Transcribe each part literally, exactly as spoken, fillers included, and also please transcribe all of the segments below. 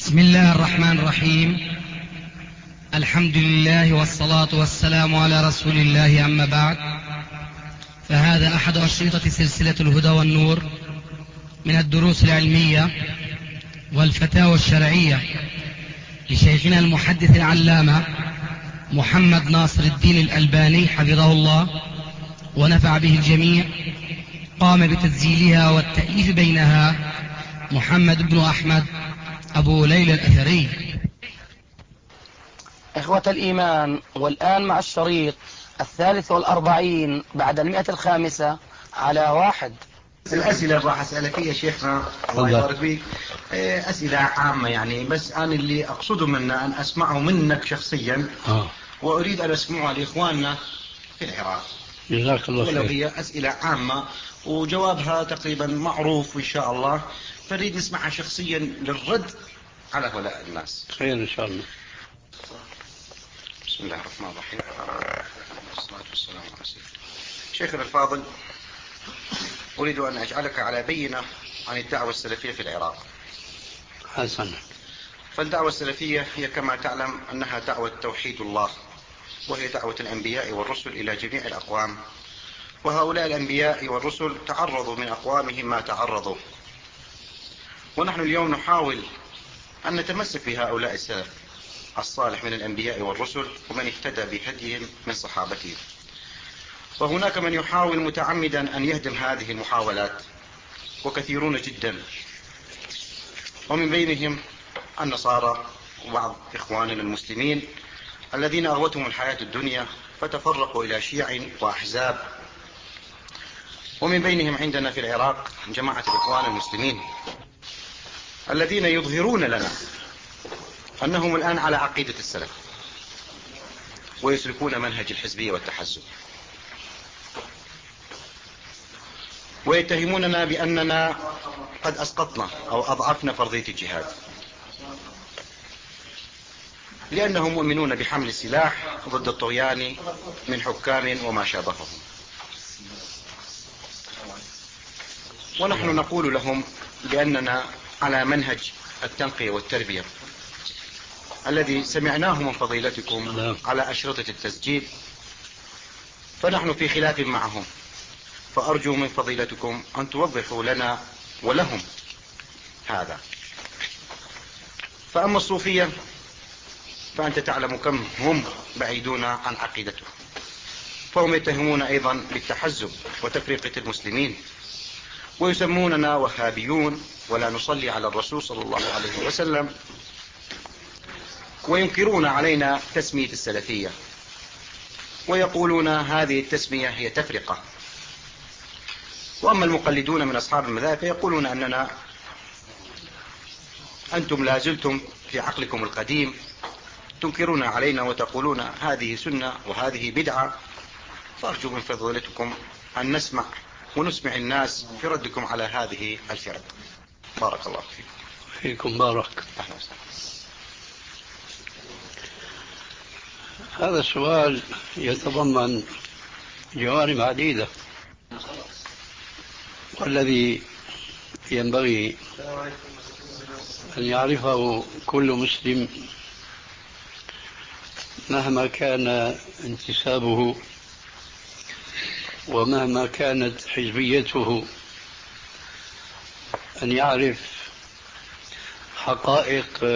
بسم الله الرحمن الرحيم. الحمد لله والصلاة والسلام على رسول الله، أما بعد، فهذا أحد أشرطة سلسلة الهدى والنور من الدروس العلمية والفتاوى الشرعية لشيخنا المحدث العلامة محمد ناصر الدين الألباني حفظه الله ونفع به الجميع. قام بتسجيلها والتأليف بينها محمد بن أحمد أبو ليلى الأثري. إخوة الإيمان، والآن مع الشريط الثالث والأربعين بعد المئة الخامسة على واحد. الأسئلة راح أسألك يا شيخنا الله يبارك فيك، أسئلة عامة يعني، بس أنا اللي أقصده منا أن أسمعه منك شخصيا آه. وأريد أن أسمعها لإخواننا في العراق. جزاك الله خير. ولو هي أسئلة عامة وجوابها تقريبا معروف إن شاء الله، فنريد نسمعها شخصيا للرد على هؤلاء الناس. خير إن شاء الله. بسم الله الرحمن الرحيم، والصلاة والسلام على سيدنا شيخنا الفاضل. أريد أن أجعلك على بينة عن الدعوة السلفية في العراق. حسنا. فالدعوة السلفية هي كما تعلم أنها دعوة توحيد الله، وهي دعوة الأنبياء والرسل إلى جميع الأقوام، وهؤلاء الأنبياء والرسل تعرضوا من أقوامهم ما تعرضوا، ونحن اليوم نحاول أن نتمسك بهؤلاء السلف الصالح من الأنبياء والرسل ومن اهتدى بهديهم من صحابتهم. وهناك من يحاول متعمدا أن يهدم هذه المحاولات، وكثيرون جدا، ومن بينهم النصارى وبعض إخواننا المسلمين الذين أغوتهم الحياة الدنيا فتفرقوا إلى شيع وأحزاب. ومن بينهم عندنا في العراق جماعة الإخوان المسلمين الذين يظهرون لنا أنهم الآن على عقيدة السلف ويسلكون منهج الحزبية والتحزب، ويتهموننا بأننا قد أسقطنا أو أضعفنا فرضية الجهاد، لأنهم مؤمنون بحمل السلاح ضد الطغيان من حكام وما شابههم. ونحن نقول لهم بأننا على منهج التنقية والتربية الذي سمعناه من فضيلتكم على أشرطة التسجيل، فنحن في خلاف معهم، فأرجو من فضيلتكم أن توضحوا لنا ولهم هذا. فأما الصوفية فأنت تعلم كم هم بعيدون عن عقيدته، فهم يتهمون أيضا بالتحزب وتفرقة المسلمين، ويسموننا وهابيون ولا نصلي على الرسول صلى الله عليه وسلم، وينكرون علينا تسمية السلفية، ويقولون هذه التسمية هي تفرقة. وأما المقلدون من أصحاب المذاهب فيقولون أننا أنتم لازلتم في عقلكم القديم، تنكرون علينا وتقولون هذه سنة وهذه بدعة. فأرجو من فضيلتكم أن نسمع ونسمع الناس في ردكم على هذه الفرق. بارك الله فيكم. فيكم بارك. أهلا وسهلا. هذا السؤال يتضمن جوانب عديدة، والذي ينبغي أن يعرفه كل مسلم مهما كان انتسابه ومهما كانت حزبيته، أن يعرف حقائق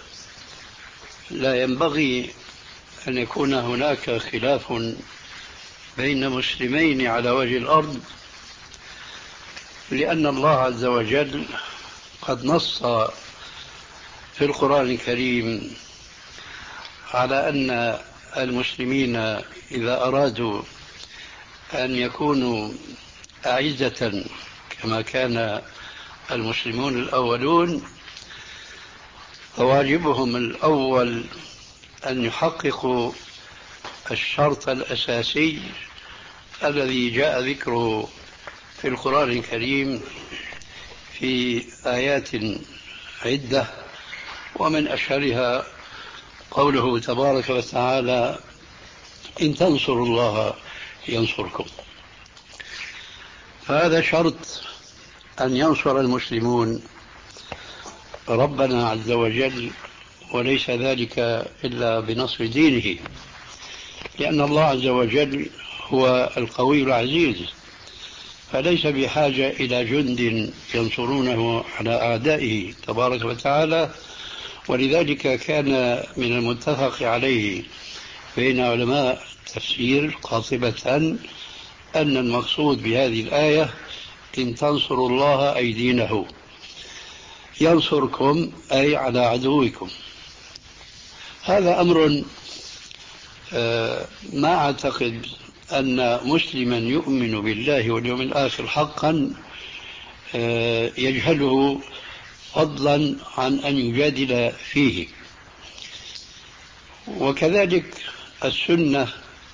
لا ينبغي أن يكون هناك خلاف بين مسلمين على وجه الأرض، لأن الله عز وجل قد نص في القرآن الكريم على أن المسلمين إذا أرادوا أن يكونوا أعزة كما كان المسلمون الأولون، فواجبهم الأول أن يحققوا الشرط الأساسي الذي جاء ذكره في القرآن الكريم في آيات عدة، ومن أشهرها قوله تبارك وتعالى: إن تنصروا الله ينصركم. فهذا شرط أن ينصر المسلمون ربنا عز وجل، وليس ذلك إلا بنصر دينه، لأن الله عز وجل هو القوي العزيز، فليس بحاجة إلى جند ينصرونه على أعدائه تبارك وتعالى. ولذلك كان من المتفق عليه بين علماء التفسير قاطبة أن المقصود بهذه الآية إن تنصروا الله أي دينه، ينصركم أي على عدوكم. هذا أمر ما أعتقد أن مسلما يؤمن بالله واليوم الآخر حقا يجهله، فضلا عن أن يجادل فيه. وكذلك السنة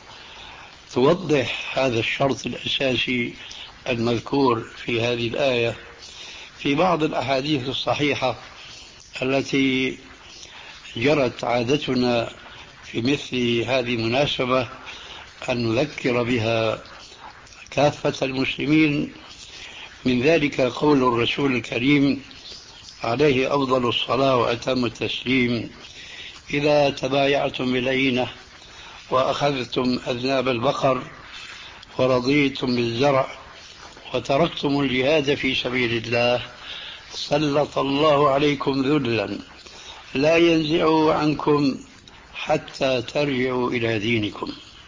توضح هذا الشرط الأساسي المذكور في هذه الآية في بعض الأحاديث الصحيحة التي جرت عادتنا في مثل هذه المناسبة أن نذكر بها كافة المسلمين. من ذلك قول الرسول الكريم عليه أفضل الصلاة وأتم التسليم: إذا تبايعتم بالعينة وأخذتم أذناب البقر ورضيتم بالزرع وتركتم الجهاد في سبيل الله سلط الله عليكم ذلا لا ينزعه عنكم حتى ترجعوا إلى دينكم.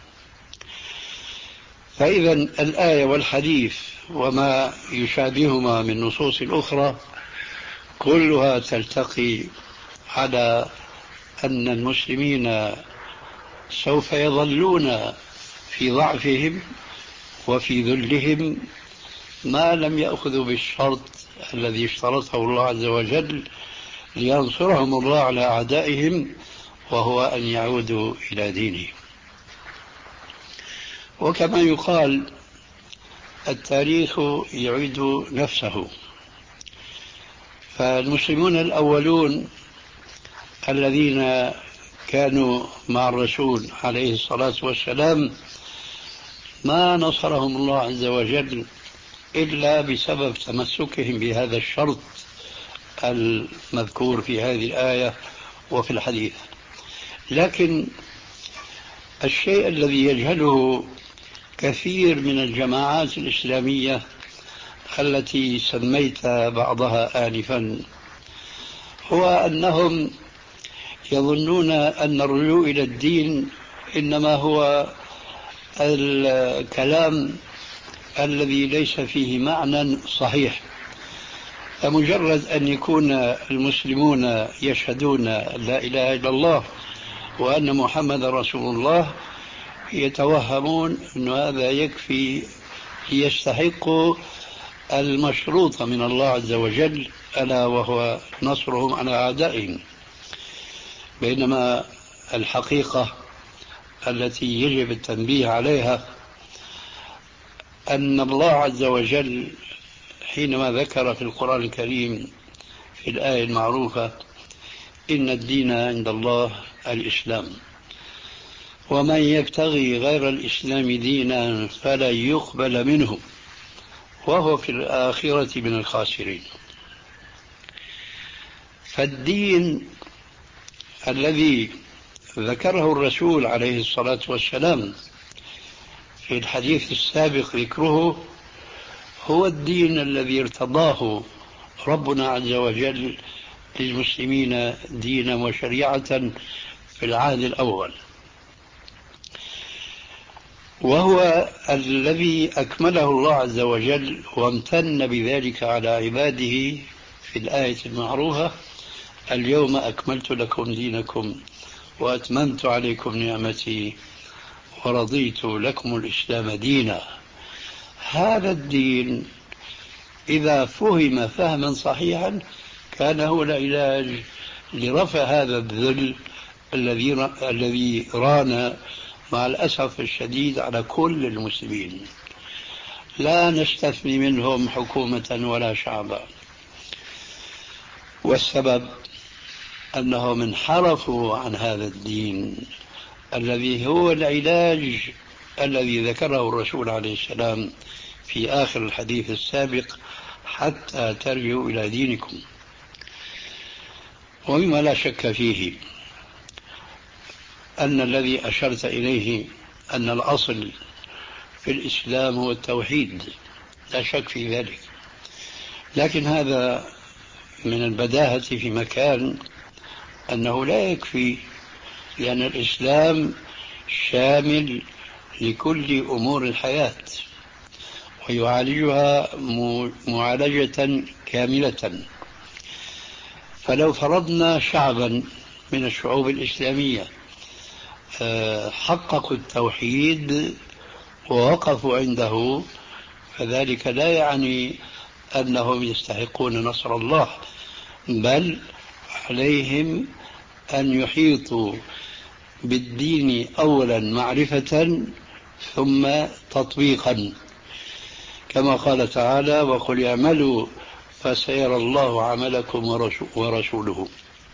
فإذا الآية والحديث وما يشابههما من نصوص أخرى كلها تلتقي على أن المسلمين سوف يظلون في ضعفهم وفي ذلهم ما لم يأخذوا بالشرط الذي اشترطه الله عز وجل لينصرهم الله على أعدائهم، وهو أن يعودوا إلى دينه. وكما يقال التاريخ يعيد نفسه، فالمسلمون الأولون الذين كانوا مع الرسول عليه الصلاة والسلام ما نصرهم الله عز وجل إلا بسبب تمسكهم بهذا الشرط المذكور في هذه الآية وفي الحديث. لكن الشيء الذي يجهله كثير من الجماعات الإسلامية التي سميت بعضها آنفا هو أنهم يظنون أن الرجوع إلى الدين إنما هو الكلام الذي ليس فيه معنى صحيح. فمجرد أن يكون المسلمون يشهدون لا إله إلا الله وأن محمد رسول الله يتوهمون أن هذا يكفي ليستحق المشروط من الله عز وجل، ألا وهو نصرهم على أعدائهم. بينما الحقيقة التي يجب التنبيه عليها أن الله عز وجل حينما ذكر في القرآن الكريم في الآية المعروفة إن الدين عند الله الإسلام ومن يبتغي غير الإسلام دينا فلا يقبل منه وهو في الآخرة من الخاسرين. فالدين الذي ذكره الرسول عليه الصلاة والسلام في الحديث السابق ذكره هو الدين الذي ارتضاه ربنا عز وجل للمسلمين دينا وشريعة في العهد الأول، وهو الذي أكمله الله عز وجل وامتن بذلك على عباده في الآية المعروفة: اليوم أكملت لكم دينكم وأتممت عليكم نعمتي ورضيت لكم الإسلام دينا. هذا الدين إذا فهم فهما صحيحا كان هو العلاج لرفع هذا الذل الذي الذي ران مع الأسف الشديد على كل المسلمين، لا نستثني منهم حكومة ولا شعبا. والسبب أنهم انحرفوا عن هذا الدين الذي هو العلاج الذي ذكره الرسول عليه السلام في آخر الحديث السابق: حتى ترجعوا إلى دينكم. ومما لا شك فيه أن الذي أشرت إليه أن الأصل في الإسلام هو التوحيد، لا شك في ذلك، لكن هذا من البداهة في مكان أنه لا يكفي، لأن الإسلام شامل لكل أمور الحياة ويعالجها معالجة كاملة. فلو فرضنا شعبا من الشعوب الإسلامية حققوا التوحيد ووقفوا عنده، فذلك لا يعني أنهم يستحقون نصر الله، بل عليهم أن يحيطوا بالدين أولا معرفة ثم تطبيقا، كما قال تعالى: وقل اعملوا فسيرى الله عملكم ورسوله.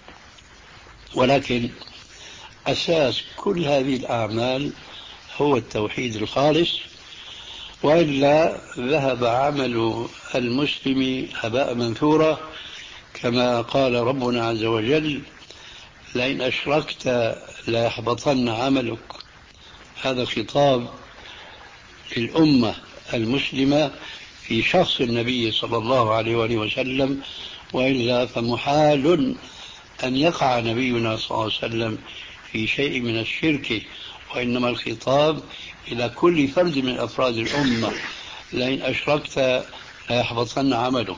ولكن أساس كل هذه الأعمال هو التوحيد الخالص، وإلا ذهب عمل المسلم هباء منثورا، كما قال ربنا عز وجل: لئن أشركت ليحبطن عملك. هذا خطاب للأمة المسلمة في شخص النبي صلى الله عليه وآله وسلم، وإلا فمحال أن يقع نبينا صلى الله عليه وسلم في شيء من الشرك، وإنما الخطاب إلى كل فرد من أفراد الأمة: لئن أشركت ليحبطن عملك.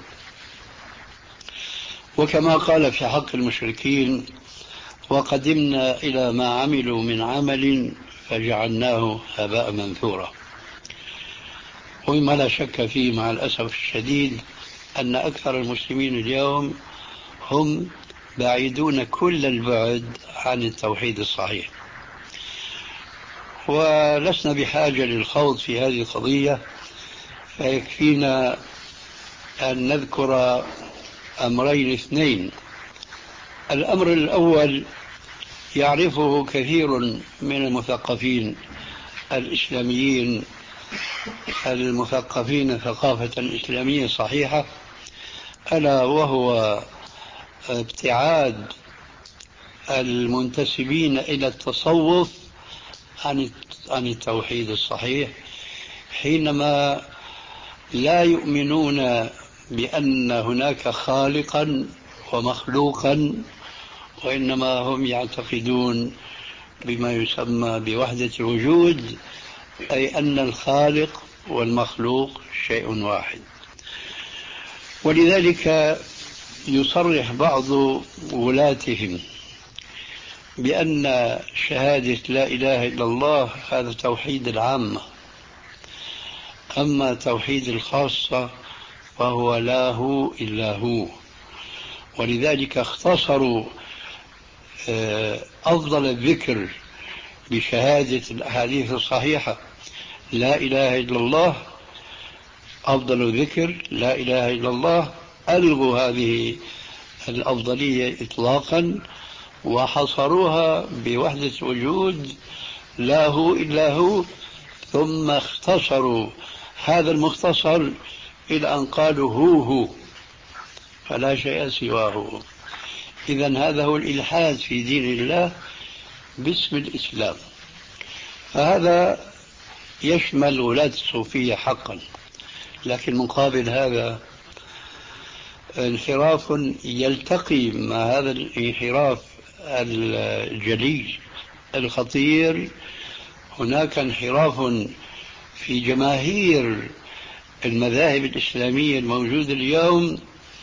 وكما قال في حق المشركين: وقدمنا إلى ما عملوا من عمل فجعلناه هباء منثورا. ومما لا شك فيه مع الأسف الشديد أن أكثر المسلمين اليوم هم بعيدون كل البعد عن التوحيد الصحيح، ولسنا بحاجة للخوض في هذه القضية، فيكفينا أن نذكر أمرين اثنين. الأمر الأول يعرفه كثير من المثقفين الإسلاميين المثقفين ثقافة إسلامية صحيحة، ألا وهو ابتعاد المنتسبين إلى التصوف عن التوحيد الصحيح، حينما لا يؤمنون بأن هناك خالقا ومخلوقا، وإنما هم يعتقدون بما يسمى بوحدة الوجود، أي أن الخالق والمخلوق شيء واحد. ولذلك يصرح بعض ولاتهم بأن شهادة لا إله إلا الله هذا توحيد العامة، أما توحيد الخاصة فهو لا هو إلا هو. ولذلك اختصروا أفضل الذكر بشهادة الأحاديث الصحيحة لا إله إلا الله، أفضل ذكر لا إله إلا الله، ألغوا هذه الأفضلية إطلاقا وحصروها بوحدة وجود لا هو إلا هو، ثم اختصروا هذا المختصر إلى أن قالوا هو هو فلا شيء سواه. إذن هذا هو الإلحاد في دين الله باسم الإسلام. فهذا يشمل ولاة الصوفية حقا، لكن مقابل هذا انحراف يلتقي مع هذا الانحراف الجلي الخطير. هناك انحراف في جماهير المذاهب الإسلامية الموجودة اليوم،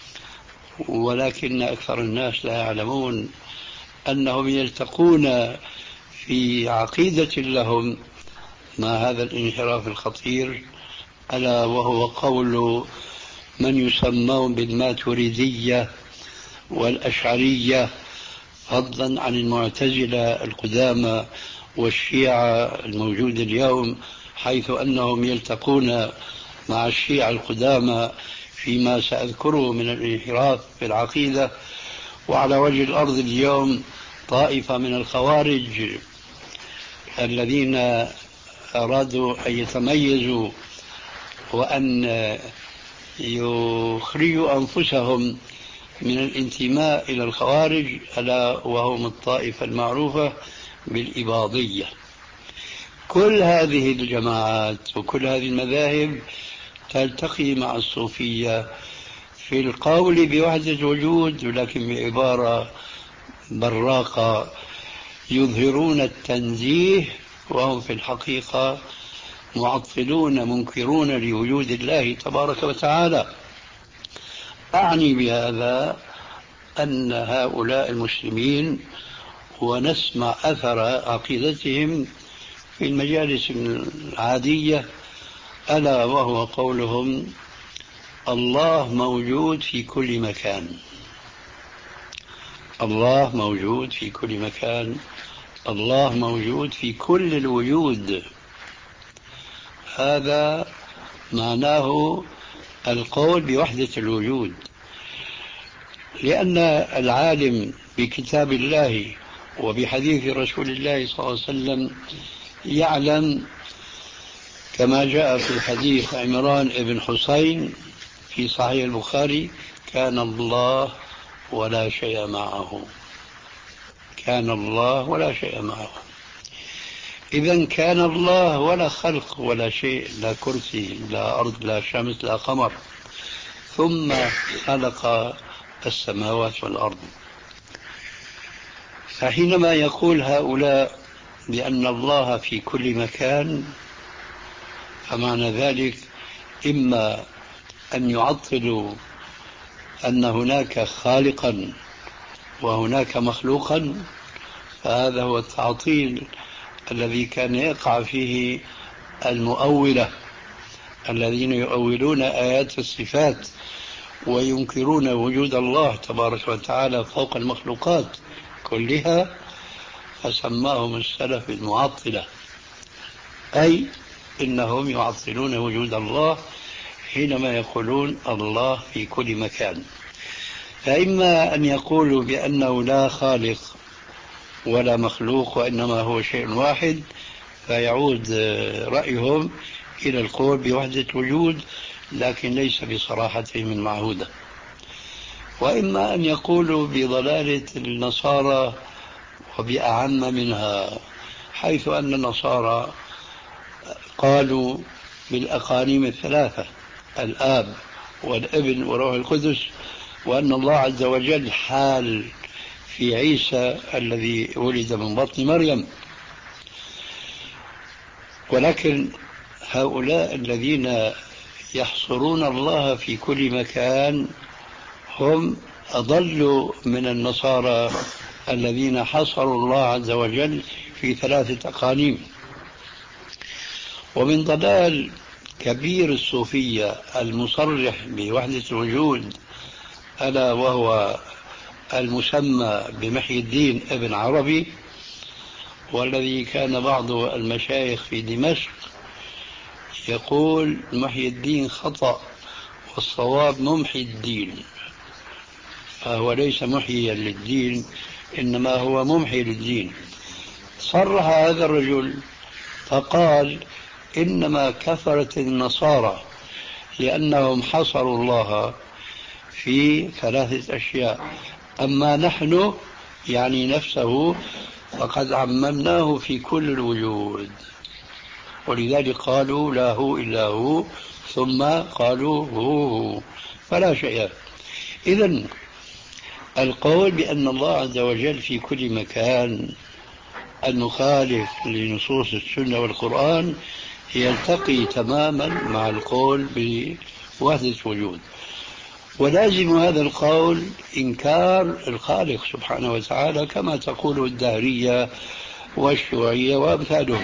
ولكن أكثر الناس لا يعلمون أنهم يلتقون في عقيدة لهم مع هذا الانحراف الخطير، ألا وهو قول من يسمون بالماتريدية والأشعرية، فضلا عن المعتزلة القدامى والشيعة الموجود اليوم، حيث أنهم يلتقون مع الشيعة القدامى فيما سأذكره من الانحراف في العقيدة. وعلى وجه الأرض اليوم طائفة من الخوارج الذين أرادوا أن يتميزوا وأن يخرجوا أنفسهم من الانتماء إلى الخوارج، ألا وهم الطائفة المعروفة بالإباضية. كل هذه الجماعات وكل هذه المذاهب تلتقي مع الصوفية في القول بوحدة الوجود، ولكن بعبارة براقة، يظهرون التنزيه وهم في الحقيقة معطلون منكرون لوجود الله تبارك وتعالى. أعني بهذا أن هؤلاء المسلمين ونسمع أثر عقيدتهم في المجالس العادية، ألا وهو قولهم الله موجود في كل مكان، الله موجود في كل مكان، الله موجود في كل الوجود. هذا معناه القول بوحدة الوجود، لأن العالم بكتاب الله وبحديث رسول الله صلى الله عليه وسلم يعلم كما جاء في الحديث عمران بن حسين في صحيح البخاري: كان الله ولا شيء معه، كان الله ولا شيء معه. إذن كان الله ولا خلق ولا شيء، لا كرسي لا أرض لا شمس لا قمر، ثم خلق السماوات والأرض. فحينما يقول هؤلاء بأن الله في كل مكان، فمعنى ذلك إما أن يعطلوا أن هناك خالقا وهناك مخلوقا، فهذا هو التعطيل الذي كان يقع فيه المؤولة الذين يؤولون آيات الصفات وينكرون وجود الله تبارك وتعالى فوق المخلوقات كلها، فسماهم السلف المعطلة، أي إنهم يعطلون وجود الله حينما يقولون الله في كل مكان. فإما أن يقولوا بأنه لا خالق ولا مخلوق وإنما هو شيء واحد، فيعود رأيهم إلى القول بوحدة الوجود، لكن ليس بصراحتهم المعهودة. وإما أن يقولوا بضلالة النصارى وبأعم منها، حيث أن النصارى قالوا بالأقانيم الثلاثة: الآب والابن وروح القدس، وأن الله عز وجل حال في عيسى الذي ولد من بطن مريم. ولكن هؤلاء الذين يحصرون الله في كل مكان هم أضلوا من النصارى الذين حصروا الله عز وجل في ثلاثة أقانيم. ومن ضلال كبير الصوفية المصرح بوحدة الوجود، ألا وهو المسمى بمحي الدين ابن عربي، والذي كان بعض المشايخ في دمشق يقول محي الدين خطأ والصواب ممحي الدين، فهو ليس محيا للدين إنما هو ممحي للدين. صرح هذا الرجل فقال: إنما كفرت النصارى لأنهم حصروا الله في ثلاثة أشياء، أما نحن يعني نفسه فقد عممناه في كل الوجود، ولذلك قالوا لا هو إلا هو، ثم قالوا هو هو فلا شيء. إذن القول بأن الله عز وجل في كل مكان المخالف لنصوص السنة والقرآن يلتقي تماما مع القول بوحدة الوجود، ولازم هذا القول إنكار الخالق سبحانه وتعالى كما تقول الدهرية والشيوعية وأمثالهم.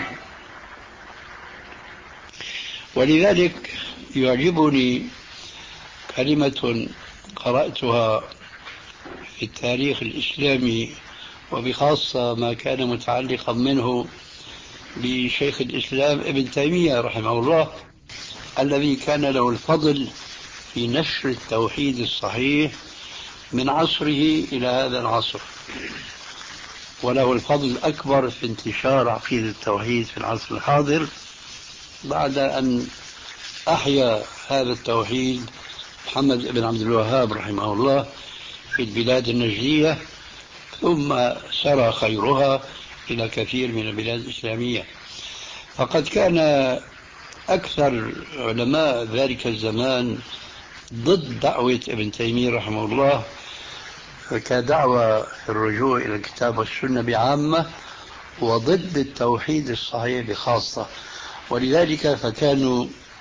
ولذلك يعجبني كلمة قرأتها في التاريخ الإسلامي، وبخاصة ما كان متعلقا منه بشيخ الإسلام ابن تيمية رحمه الله، الذي كان له الفضل في نشر التوحيد الصحيح من عصره إلى هذا العصر، وله الفضل الأكبر في انتشار عقيدة التوحيد في العصر الحاضر، بعد أن أحيا هذا التوحيد محمد بن عبد الوهاب رحمه الله في البلاد النجدية، ثم سرى خيرها إلى كثير من البلاد الإسلامية. فقد كان أكثر علماء ذلك الزمان ضد دعوة ابن تيمية رحمه الله كدعوة الرجوع إلى الكتاب والسنة بعامة، وضد التوحيد الصحيح بخاصة. ولذلك فكانوا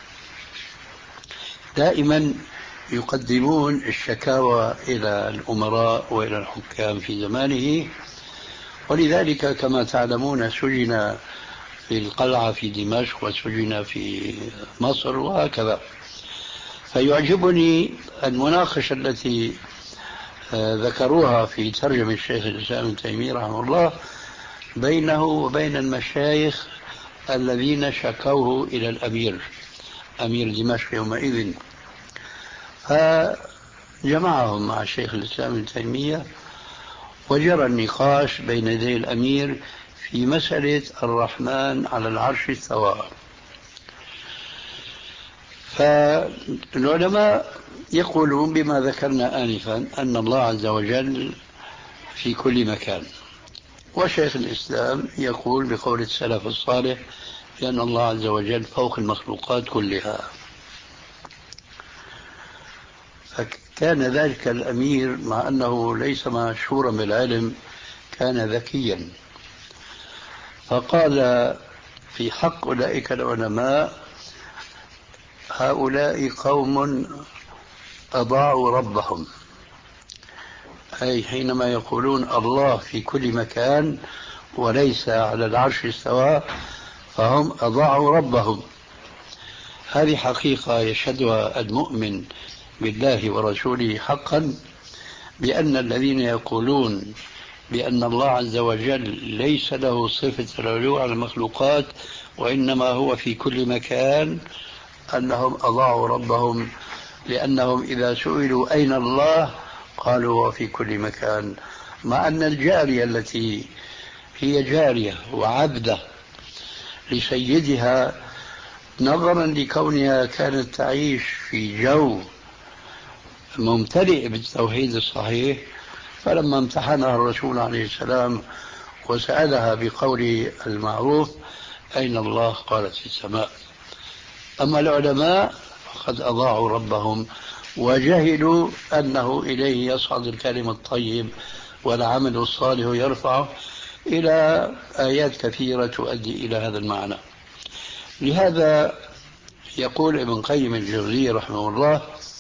دائما يقدمون الشكاوى إلى الأمراء وإلى الحكام في زمانه. ولذلك كما تعلمون سجن في القلعة في دمشق وسجن في مصر وهكذا. فيعجبني المناقشة التي ذكروها في ترجمة الشيخ الإسلام ابن تيمية رحمه الله بينه وبين المشايخ الذين شكوه إلى الأمير أمير دمشق يومئذ، فجمعهم مع الشيخ الإسلام ابن تيمية وجرى النقاش بين يدي الأمير في مسألة الرحمن على العرش استوى. فالعلماء يقولون بما ذكرنا آنفا أن الله عز وجل في كل مكان، وشيخ الإسلام يقول بقول السلف الصالح لأن الله عز وجل فوق المخلوقات كلها. فكان ذلك الأمير مع أنه ليس مشهورا بالعلم كان ذكيا، فقال في حق أولئك العلماء هؤلاء قوم أضاعوا ربهم، أي حينما يقولون الله في كل مكان وليس على العرش استوى فهم أضاعوا ربهم. هذه حقيقة يشهدها المؤمن بالله ورسوله حقا، بأن الذين يقولون بأن الله عز وجل ليس له صفة العلو على المخلوقات وإنما هو في كل مكان أنهم أضاعوا ربهم، لأنهم إذا سئلوا أين الله قالوا هو في كل مكان، مع أن الجارية التي هي جارية وعبدة لسيدها نظرا لكونها كانت تعيش في جو ممتلئ بالتوحيد الصحيح، فلما امتحنها الرسول عليه السلام وسألها بقول المعروف أين الله قالت في السماء. أما العلماء فقد أضاعوا ربهم وجهلوا أنه إليه يصعد الكلم الطيب والعمل الصالح يرفعه، إلى آيات كثيرة تؤدي إلى هذا المعنى. لهذا يقول ابن قيم الجوزية رحمه الله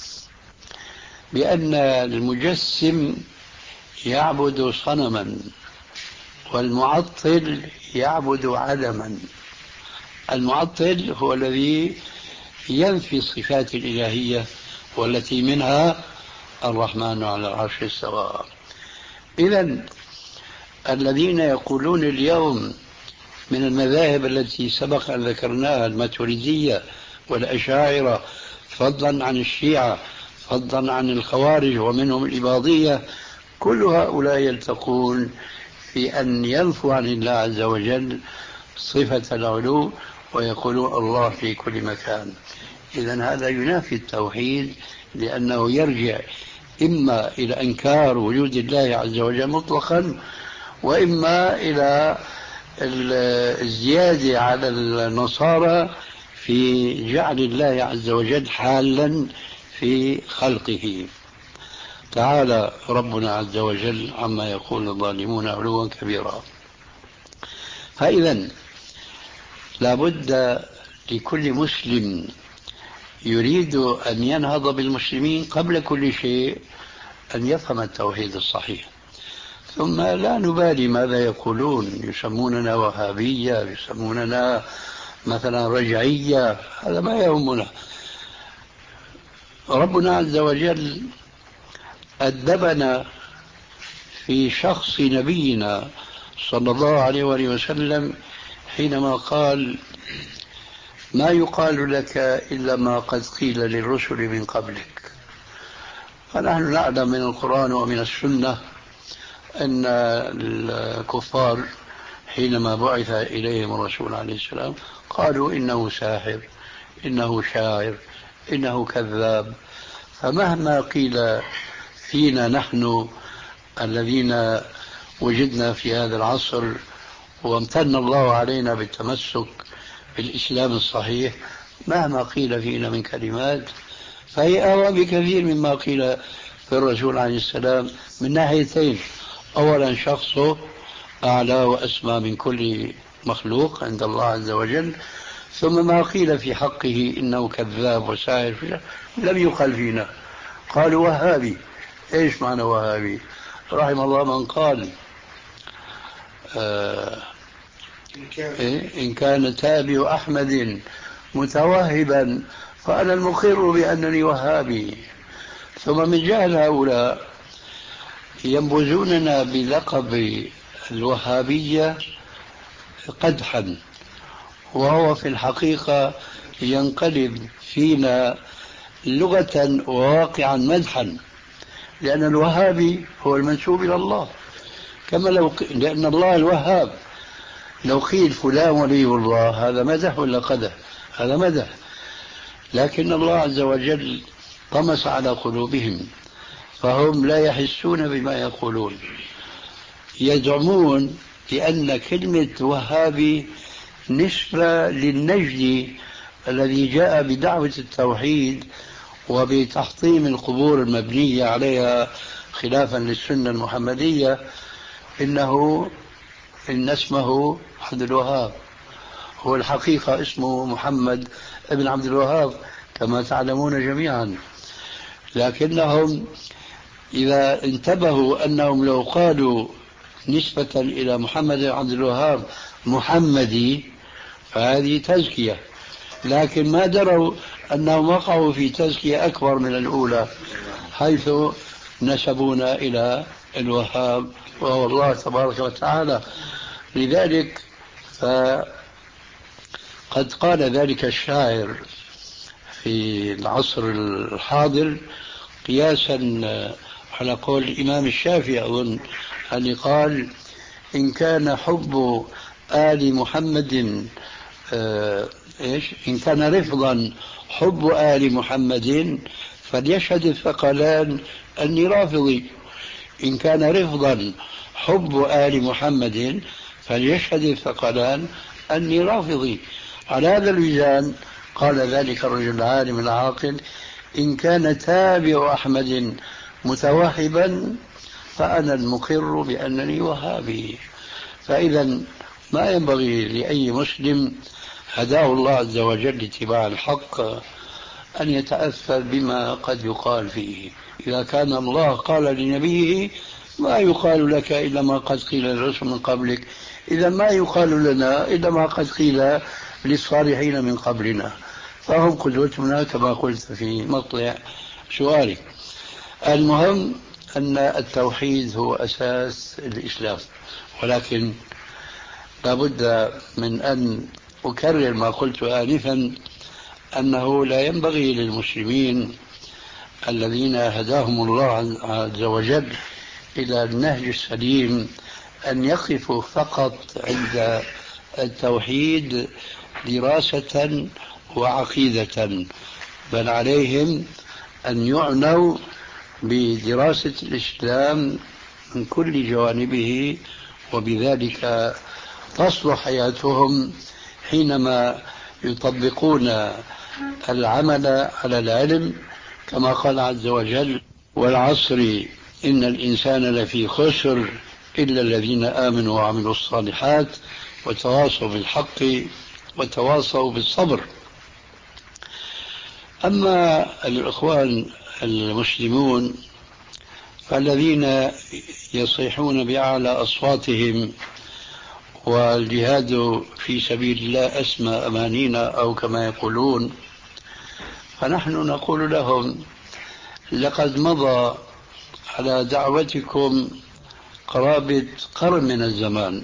بأن المجسم يعبد صنما والمعطل يعبد عدما. المعطل هو الذي ينفي الصفات الإلهية والتي منها الرحمن على العرش استوى. إذن الذين يقولون اليوم من المذاهب التي سبق أن ذكرناها الماتريدية والأشاعرة فضلا عن الشيعة فضلا عن الخوارج ومنهم الإباضية، كل هؤلاء يلتقون في أن ينفوا عن الله عز وجل صفة العلو ويقولون الله في كل مكان. إذن هذا ينافي التوحيد، لأنه يرجع إما إلى إنكار وجود الله عز وجل مطلقا، وإما إلى الزيادة على النصارى في جعل الله عز وجل حالا في خلقه. تعالى ربنا عز وجل عما يقول الظالمون علوا كبيرا. فإذا لابد لكل مسلم يريد أن ينهض بالمسلمين قبل كل شيء أن يفهم التوحيد الصحيح، ثم لا نبالي ماذا يقولون، يسموننا وهابية، يسموننا مثلا رجعية، هذا ما يهمنا. ربنا عز وجل أدبنا في شخص نبينا صلى الله عليه وآله وسلم حينما قال ما يقال لك إلا ما قد قيل للرسل من قبلك. فنحن نعلم من القرآن ومن السنة أن الكفار حينما بعث إليهم الرسول عليه السلام قالوا إنه ساحر، إنه شاعر، إنه كذاب. فمهما قيل فينا نحن الذين وجدنا في هذا العصر وامتن الله علينا بالتمسك بالإسلام الصحيح، مهما قيل فينا من كلمات فهي أهوى بكثير مما قيل في الرسول عليه السلام من ناحيتين: أولا شخصه أعلى وأسمى من كل مخلوق عند الله عز وجل، ثم ما قيل في حقه إنه كذاب وساحر لم يقل فينا. قالوا وهابي. إيش معنى وهابي؟ رحم الله من قال آه إن كان تابع أحمد متوهبا فأنا المقر بأنني وهابي. ثم من جهل هؤلاء ينبذوننا بلقب الوهابية قدحا، وهو في الحقيقة ينقلب فينا لغة وواقعا مدحا، لأن الوهابي هو المنسوب إلى الله، كما لو ق... لأن الله الوهاب. لو قيل فلان ولي الله هذا مدح ولا قدح؟ هذا مدح. لكن الله عز وجل طمس على قلوبهم فهم لا يحسون بما يقولون. يزعمون بأن كلمة وهابي نسبة للنجدي الذي جاء بدعوة التوحيد وبتحطيم القبور المبنية عليها خلافا للسنة المحمدية، إنه إن اسمه عبد الوهاب، هو الحقيقة اسمه محمد ابن عبد الوهاب كما تعلمون جميعا. لكنهم إذا انتبهوا أنهم لو قالوا نسبة إلى محمد بن عبد الوهاب محمدي فهذه تزكية، لكن ما دروا أنهم وقعوا في تزكية أكبر من الأولى حيث نسبونا إلى الوهاب وهو الله تبارك وتعالى. لذلك فقد قال ذلك الشاعر في العصر الحاضر قياسا على قول الإمام الشافعي أظن، اللي قال: إن كان حب آل محمد آه إيش إن كان رفضا حب آل محمد فليشهد الثقلان أني رافضي. إن كان رفضا حب آل محمد فليشهد الثقلان أني رافضي. على هذا الميزان قال ذلك الرجل العالم العاقل: إن كان تابع أحمد متوهبا فأنا المقر بأنني وهابي. فإذا ما ينبغي لأي مسلم هداه الله عز وجل لاتباع الحق أن يتأثر بما قد يقال فيه. إذا كان الله قال لنبيه: ما يقال لك إلا ما قد قيل للرسل من قبلك، إذا ما يقال لنا إلا ما قد قيل للصالحين من قبلنا، فهم قدوتنا كما قلت في مطلع سؤالي. المهم أن التوحيد هو أساس الإسلام، ولكن لابد من أن أكرر ما قلت آنفا، أنه لا ينبغي للمسلمين الذين هداهم الله عز وجل إلى النهج السليم أن يقفوا فقط عند التوحيد دراسة وعقيدة، بل عليهم أن يعنوا بدراسة الإسلام من كل جوانبه، وبذلك تصلح حياتهم حينما يطبقون العمل على العلم، كما قال عز وجل: والعصر إن الإنسان لفي خسر إلا الذين آمنوا وعملوا الصالحات وتواصوا بالحق وتواصوا بالصبر. أما الإخوان المسلمون فالذين يصيحون بأعلى أصواتهم والجهاد في سبيل الله أسمى أمانينا أو كما يقولون، فنحن نقول لهم: لقد مضى على دعوتكم قرابة قرن من الزمان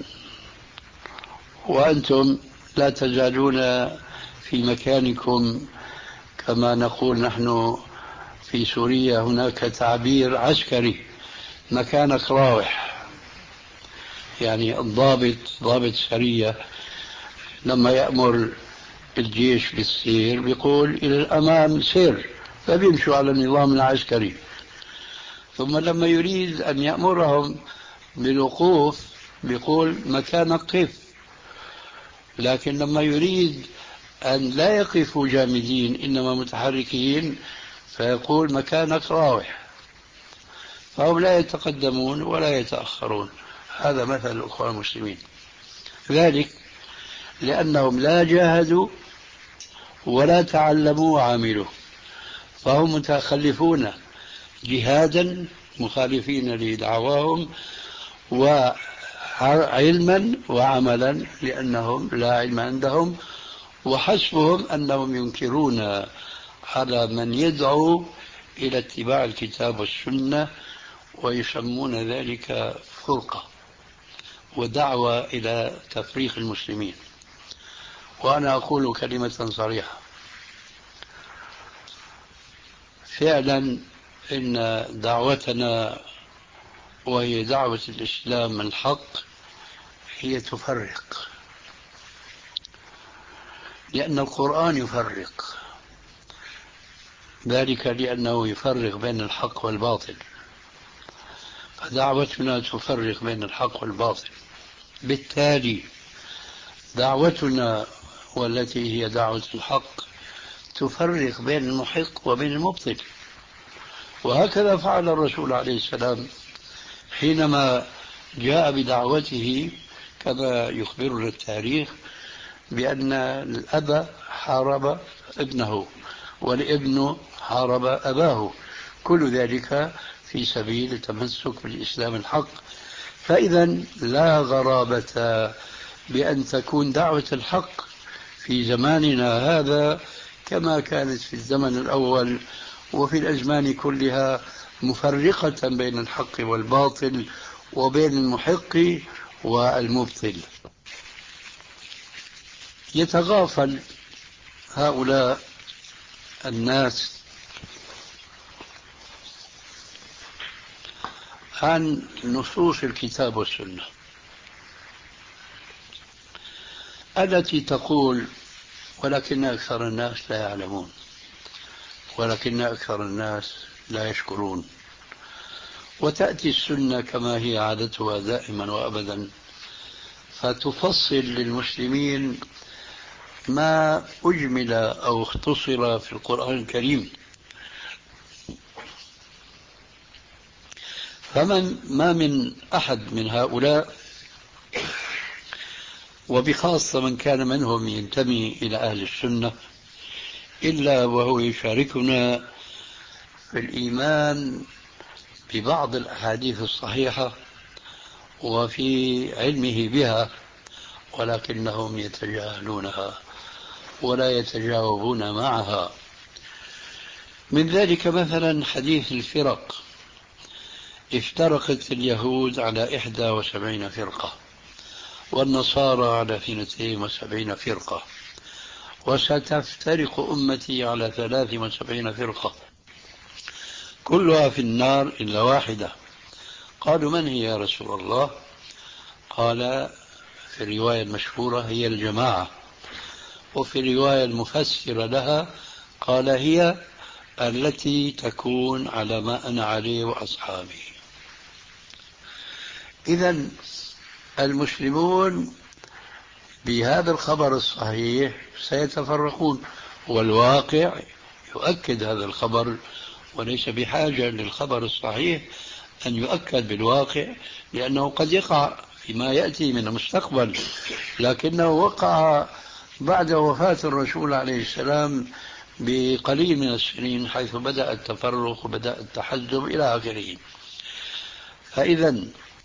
وأنتم لا تزالون في مكانكم. كما نقول نحن في سوريا هناك تعبير عسكري: مكانك راوح. يعني الضابط ضابط سرية لما يأمر الجيش بالسير بيقول إلى الأمام سير، فبيمشوا على النظام العسكري. ثم لما يريد أن يأمرهم بالوقوف بيقول مكانك قف، لكن لما يريد أن لا يقفوا جامدين إنما متحركين فيقول مكانك راوح. فهم لا يتقدمون ولا يتأخرون. هذا مثل الأخوان المسلمين، ذلك لأنهم لا جاهدوا ولا تعلموا وعملوا، فهم متخلفون جهادا مخالفين لدعواهم، وعلما وعملا لأنهم لا علم عندهم، وحسبهم أنهم ينكرون على من يدعو إلى اتباع الكتاب والسنة، ويسمون ذلك فرقة ودعوة إلى تفريق المسلمين. وأنا أقول كلمة صريحة، فعلا إن دعوتنا وهي دعوة الإسلام الحق هي تفرق، لأن القرآن يفرق، ذلك لأنه يفرق بين الحق والباطل، فدعوتنا تفرق بين الحق والباطل. بالتالي دعوتنا والتي هي دعوة الحق تفرق بين المحق وبين المبطل. وهكذا فعل الرسول عليه السلام حينما جاء بدعوته، كما يخبرنا التاريخ بأن الأب حارب ابنه والابن حارب أباه، كل ذلك في سبيل التمسك بالإسلام الحق. فإذا لا غرابة بأن تكون دعوة الحق في زماننا هذا كما كانت في الزمن الأول وفي الأزمان كلها مفرقة بين الحق والباطل وبين المحق والمبطل. يتغافل هؤلاء الناس عن نصوص الكتاب والسنة التي تقول ولكن أكثر الناس لا يعلمون، ولكن أكثر الناس لا يشكرون. وتأتي السنة كما هي عادتها دائما وأبدا فتفصل للمسلمين ما أجمل أو اختصر في القرآن الكريم. فمن ما من أحد من هؤلاء، وبخاصة من كان منهم ينتمي إلى أهل السنة، إلا وهو يشاركنا في الإيمان ببعض الأحاديث الصحيحة وفي علمه بها، ولكنهم يتجاهلونها ولا يتجاوبون معها. من ذلك مثلا حديث الفرق. افترقت اليهود على إحدى وسبعين فرقة، والنصارى على اثنتين وسبعين فرقة، وستفترق أمتي على ثلاث وسبعين فرقة كلها في النار إلا واحدة. قالوا من هي يا رسول الله؟ قال في الرواية المشهورة هي الجماعة، وفي الرواية المفسرة لها قال هي التي تكون على ما أنا عليه وأصحابي. إذن المسلمون بهذا الخبر الصحيح سيتفرقون، والواقع يؤكد هذا الخبر، وليس بحاجة للخبر الصحيح أن يؤكد بالواقع، لأنه قد يقع فيما يأتي من المستقبل، لكنه وقع بعد وفاة الرسول عليه السلام بقليل من السنين، حيث بدأ التفرق وبدأ التحزب إلى آخره. فإذا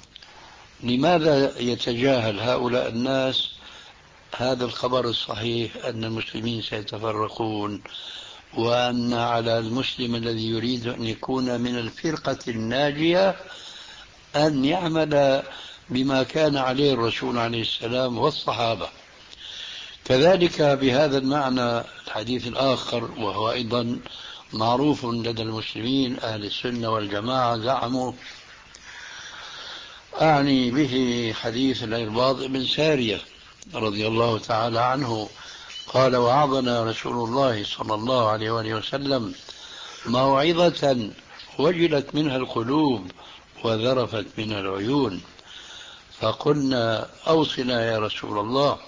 لماذا يتجاهل هؤلاء الناس هذا الخبر الصحيح أن المسلمين سيتفرقون، وأن على المسلم الذي يريد أن يكون من الفرقة الناجية أن يعمل بما كان عليه الرسول عليه السلام والصحابة. كذلك بهذا المعنى الحديث الآخر، وهو أيضا معروف لدى المسلمين أهل السنة والجماعة، زعموا أعني به حديث العرباض بن سارية رضي الله تعالى عنه قال وعظنا رسول الله صلى الله عليه وآله وسلم موعظة وجلت منها القلوب وذرفت منها العيون، فقلنا أوصنا يا رسول الله.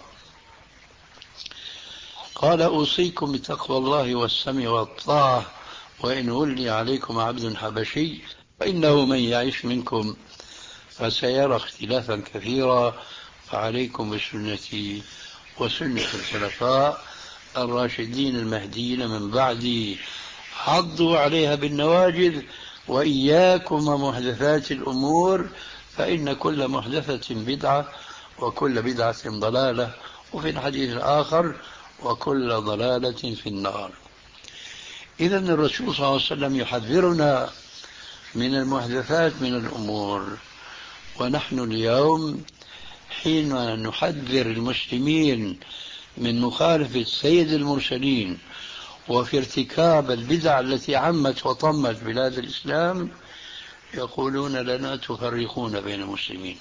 قال أوصيكم بتقوى الله والسمع والطاعة، وإن ولي عليكم عبد حبشي فإنه من يعيش منكم فسيرى اختلافا كثيرا، فعليكم بسنتي وسنة الخلفاء الراشدين المهديين من بعدي، عضوا عليها بالنواجذ، وإياكم ومحدثات الأمور، فإن كل محدثة بدعة وكل بدعة ضلالة، وفي الحديث الآخر وكل ضلالة في النار. إذن الرسول صلى الله عليه وسلم يحذرنا من المحدثات من الأمور، ونحن اليوم حين نحذر المسلمين من مخالفة سيد المرسلين وفي ارتكاب البدع التي عمت وطمت بلاد الإسلام، يقولون لنا تفرقون بين المسلمين.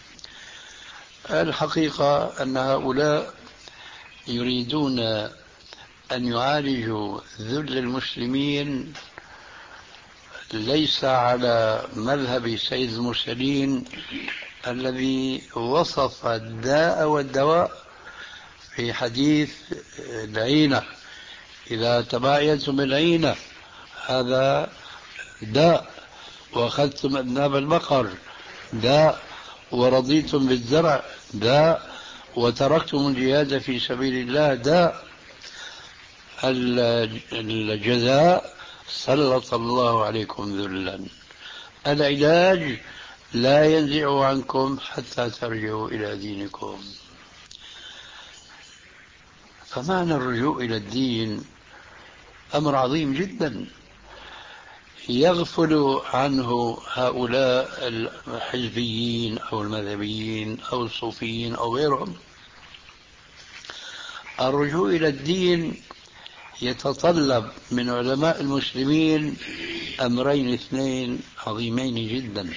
الحقيقة أن هؤلاء يريدون أن يعالجوا ذل المسلمين ليس على مذهب سيد المرسلين الذي وصف الداء والدواء في حديث العينة: إذا تبايعتم العينة هذا داء، وأخذتم أذناب البقر داء، ورضيتم بالزرع داء، وتركتم الجهاد في سبيل الله داء. الجزاء سلط الله عليكم ذلا، العلاج لا ينزع عنكم حتى ترجعوا إلى دينكم. فمعنى الرجوع إلى الدين أمر عظيم جدا يغفل عنه هؤلاء الحزبيين أو المذهبيين أو الصوفيين أو غيرهم. الرجوع إلى الدين يتطلب من علماء المسلمين أمرين اثنين عظيمين جدا: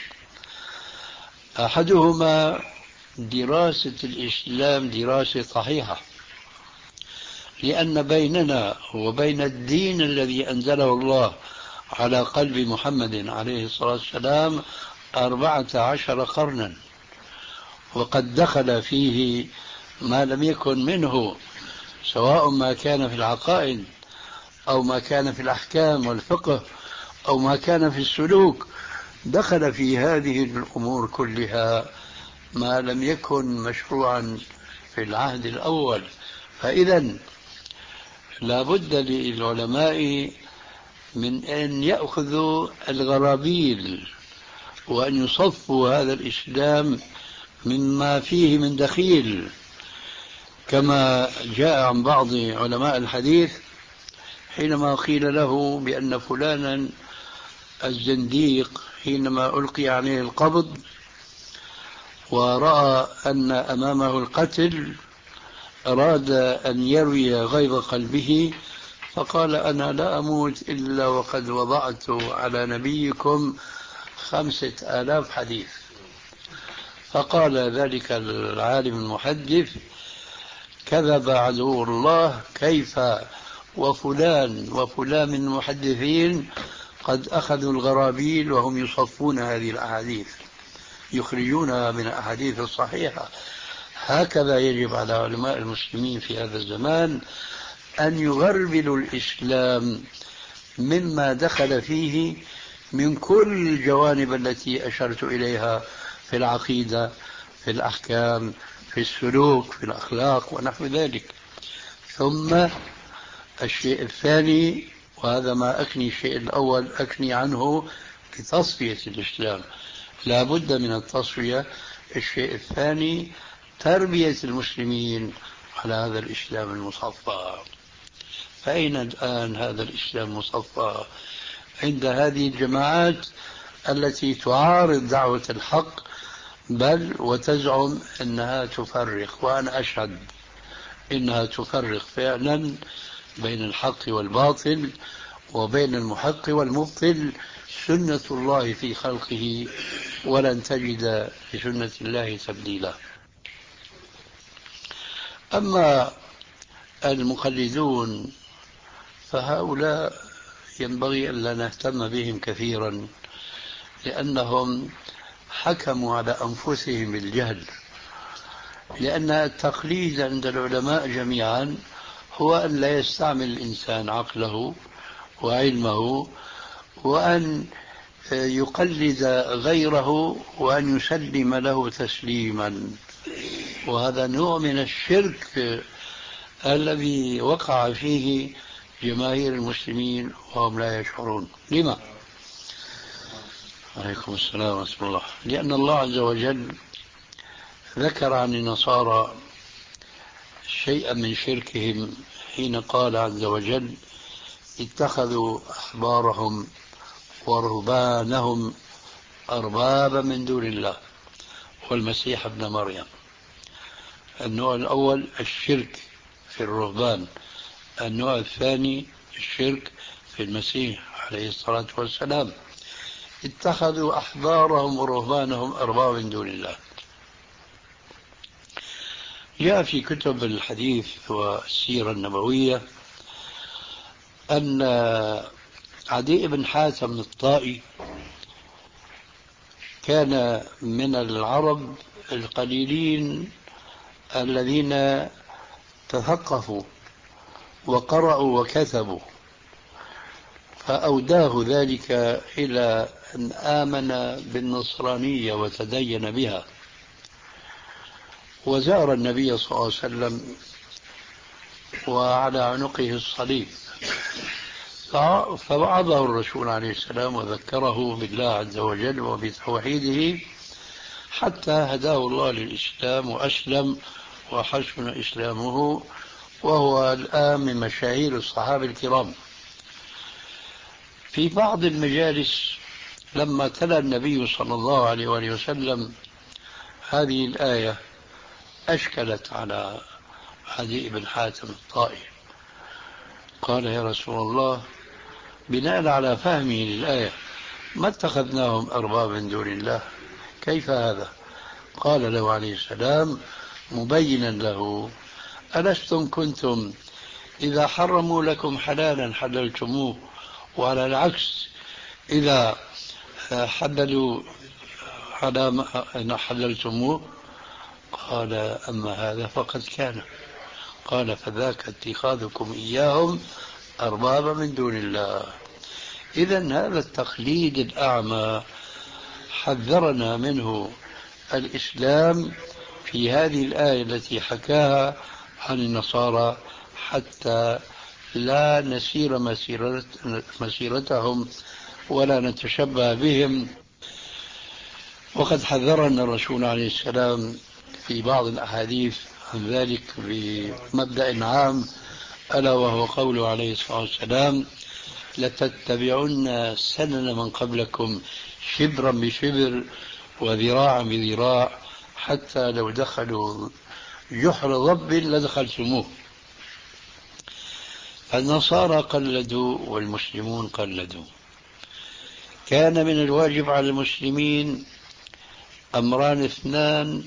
أحدهما دراسة الإسلام دراسة صحيحة، لأن بيننا وبين الدين الذي أنزله الله على قلب محمد عليه الصلاة والسلام أربعة عشر قرنا، وقد دخل فيه ما لم يكن منه، سواء ما كان في العقائد أو ما كان في الأحكام والفقه أو ما كان في السلوك. دخل في هذه الأمور كلها ما لم يكن مشروعا في العهد الأول. فإذا لا بد للعلماء من أن يأخذوا الغرابيل وأن يصفوا هذا الإسلام مما فيه من دخيل، كما جاء عن بعض علماء الحديث حينما قيل له بأن فلانا الزنديق حينما ألقي عليه القبض ورأى أن أمامه القتل أراد أن يروي غيظ قلبه، فقال: أنا لا أموت إلا وقد وضعت على نبيكم خمسة آلاف حديث. فقال ذلك العالم المحدث: كذب عدو الله، كيف وفلان وفلان من المحدثين قد أخذوا الغرابيل وهم يصفون هذه الأحاديث يخرجونها من الأحاديث الصحيحة. هكذا يجب على علماء المسلمين في هذا الزمان أن يغربلوا الإسلام مما دخل فيه من كل الجوانب التي أشرت إليها في العقيدة، في الأحكام، في السلوك، في الأخلاق ونحو ذلك. ثم الشيء الثاني، وهذا ما أكني الشيء الأول أكني عنه بتصفية الإسلام، لا بد من التصفية. الشيء الثاني تربية المسلمين على هذا الإسلام المصفى. فأين الآن هذا الإسلام المصفى؟ عند هذه الجماعات التي تعارض دعوة الحق، بل وتزعم أنها تفرق، وأنا أشهد إنها تفرق فعلا بين الحق والباطل وبين المحق والمبطل. سنة الله في خلقه، ولن تجد لسنة الله تبديلا. أما المقلدون فهؤلاء ينبغي أن لا نهتم بهم كثيرا، لأنهم حكموا على أنفسهم بالجهل. لأن التقليد عند العلماء جميعا هو أن لا يستعمل الإنسان عقله وعلمه، وأن يقلد غيره وأن يسلم له تسليما. وهذا نوع من الشرك الذي وقع فيه جماهير المسلمين وهم لا يشعرون. لما؟ عليكم السلام ورحمة الله. لأن الله عز وجل ذكر عن النصارى شيئا من شركهم حين قال عز وجل: اتخذوا أحبارهم ورهبانهم أربابا من دون الله والمسيح ابن مريم. النوع الأول الشرك في الرهبان، النوع الثاني الشرك في المسيح عليه الصلاة والسلام. اتخذوا أحبارهم ورهبانهم أربابا من دون الله. جاء في كتب الحديث والسيرة النبوية أن عدي بن حاتم الطائي كان من العرب القليلين الذين تثقفوا وقرأوا وكتبوا، فأوداه ذلك إلى أن آمن بالنصرانية وتدين بها، وزار النبي صلى الله عليه وسلم وعلى عنقه الصليب، فوعظه الرسول عليه السلام وذكره بالله عز وجل وبتوحيده حتى هداه الله للإسلام وأسلم وحسن إسلامه، وهو الآن من مشاهير الصحابة الكرام. في بعض المجالس لما تلا النبي صلى الله عليه وآله وسلم هذه الآية أشكلت على عدي بن حاتم الطائي، قال: يا رسول الله، بناء على فهمه للآية ما اتخذناهم أربابا من دون الله، كيف هذا؟ قال له عليه السلام مبينا له: ألستم كنتم إذا حرموا لكم حلالا حللتموه، وعلى العكس إذا حللوا حلالا حللتموه؟ قال: أما هذا فقد كان. قال: فذاك اتخاذكم إياهم أربابا من دون الله. إذن هذا التقليد الأعمى حذرنا منه الإسلام في هذه الآية التي حكاها عن النصارى، حتى لا نسير مسيرة مسيرتهم ولا نتشبه بهم. وقد حذرنا الرسول عليه السلام في بعض الأحاديث عن ذلك بمبدأ عام، ألا وهو قوله عليه الصلاة والسلام: لتتبعن سنن من قبلكم شبرا بشبر وذراعا بذراع حتى لو دخلوا جحر ضب لدخلتموه. النصارى قلدوا والمسلمون قلدوا. كان من الواجب على المسلمين أمران اثنان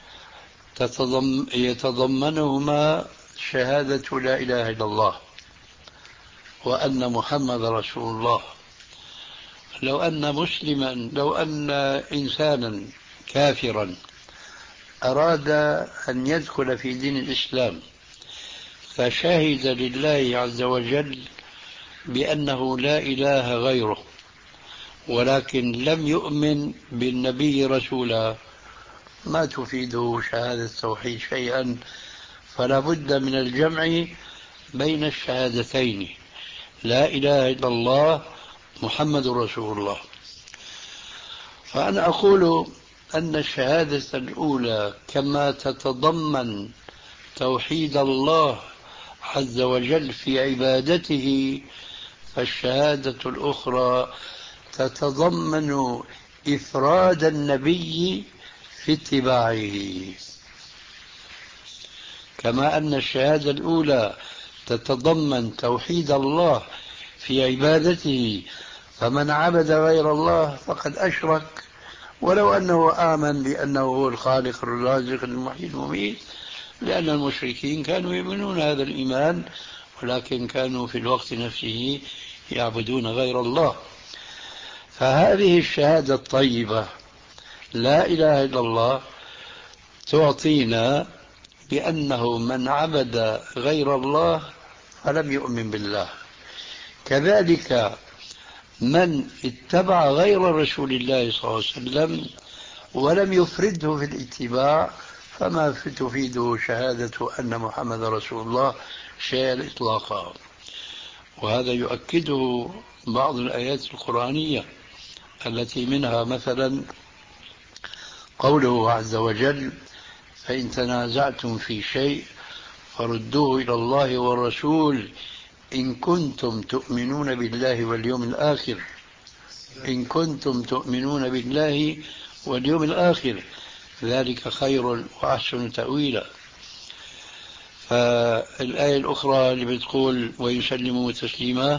يتضمنهما شهادة لا إله إلا الله وأن محمد رسول الله. لو أن مسلما لو أن إنسانا كافرا أراد أن يدخل في دين الإسلام فشهد لله عز وجل بأنه لا إله غيره، ولكن لم يؤمن بالنبي رسولا، ما تفيده شهادة التوحيد شيئا. فلا بد من الجمع بين الشهادتين: لا إله إلا الله محمد رسول الله. فأنا أقول أن الشهادة الأولى كما تتضمن توحيد الله عز وجل في عبادته، فالشهادة الأخرى تتضمن إفراد النبي في اتباعه. كما أن الشهادة الأولى تتضمن توحيد الله في عبادته، فمن عبد غير الله فقد أشرك ولو أنه آمن بأنه هو الخالق الرازق المحيي المميت، لأن المشركين كانوا يؤمنون هذا الإيمان، ولكن كانوا في الوقت نفسه يعبدون غير الله. فهذه الشهادة الطيبة لا إله إلا الله تعطينا بأنه من عبد غير الله فلم يؤمن بالله. كذلك من اتبع غير رسول الله صلى الله عليه وسلم ولم يفرده في الاتباع فما تفيده شهادة أن محمد رسول الله شيئا إطلاقا. وهذا يؤكده بعض الآيات القرآنية التي منها مثلا قوله عز وجل: فإن تنازعتم في شيء فردوه إلى الله والرسول إن كنتم تؤمنون بالله واليوم الآخر إن كنتم تؤمنون بالله واليوم الآخر ذلك خير وأحسن تأويلا. فالآية الأخرى اللي بتقول ويسلموا تسليما،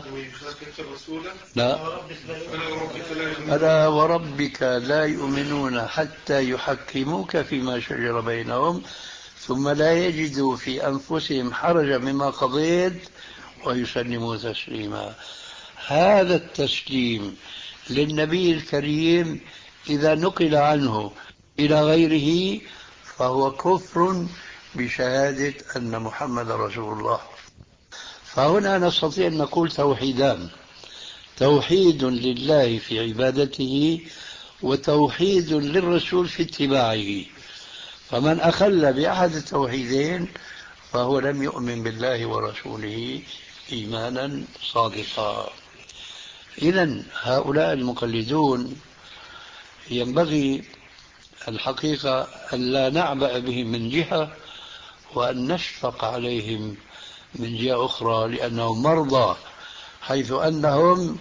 لا ألا وربك لا يؤمنون حتى يحكموك فيما شجر بينهم ثم لا يجدوا في أنفسهم حرجا مما قضيت ويسلموا تسليما. هذا التسليم للنبي الكريم إذا نقل عنه إلى غيره فهو كفر بشهادة أن محمد رسول الله. فهنا نستطيع أن نقول توحيدان: توحيد لله في عبادته وتوحيد للرسول في اتباعه. فمن أخل بأحد التوحيدين فهو لم يؤمن بالله ورسوله إيمانا صادقا. إذن هؤلاء المقلدون ينبغي الحقيقة أن لا نعبأ بهم من جهة وأن نشفق عليهم من جهة أخرى، لأنهم مرضى، حيث أنهم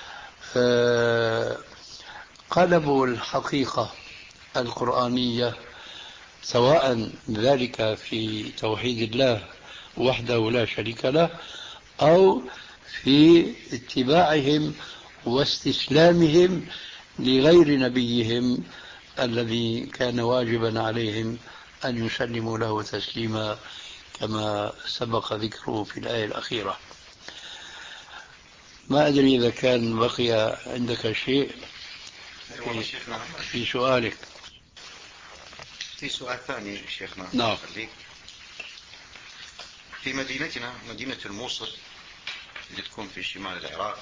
قلبوا الحقيقة القرآنية سواء ذلك في توحيد الله وحده لا شريك له أو في اتباعهم واستسلامهم لغير نبيهم الذي كان واجبا عليهم أن يسلموا له تسليما كما سبق ذكره في الآية الأخيرة. ما أدري إذا كان بقي عندك شيء في, في سؤالك. في سؤال ثاني شيخنا. نعم. في مدينتنا مدينة الموصل اللي تكون في شمال العراق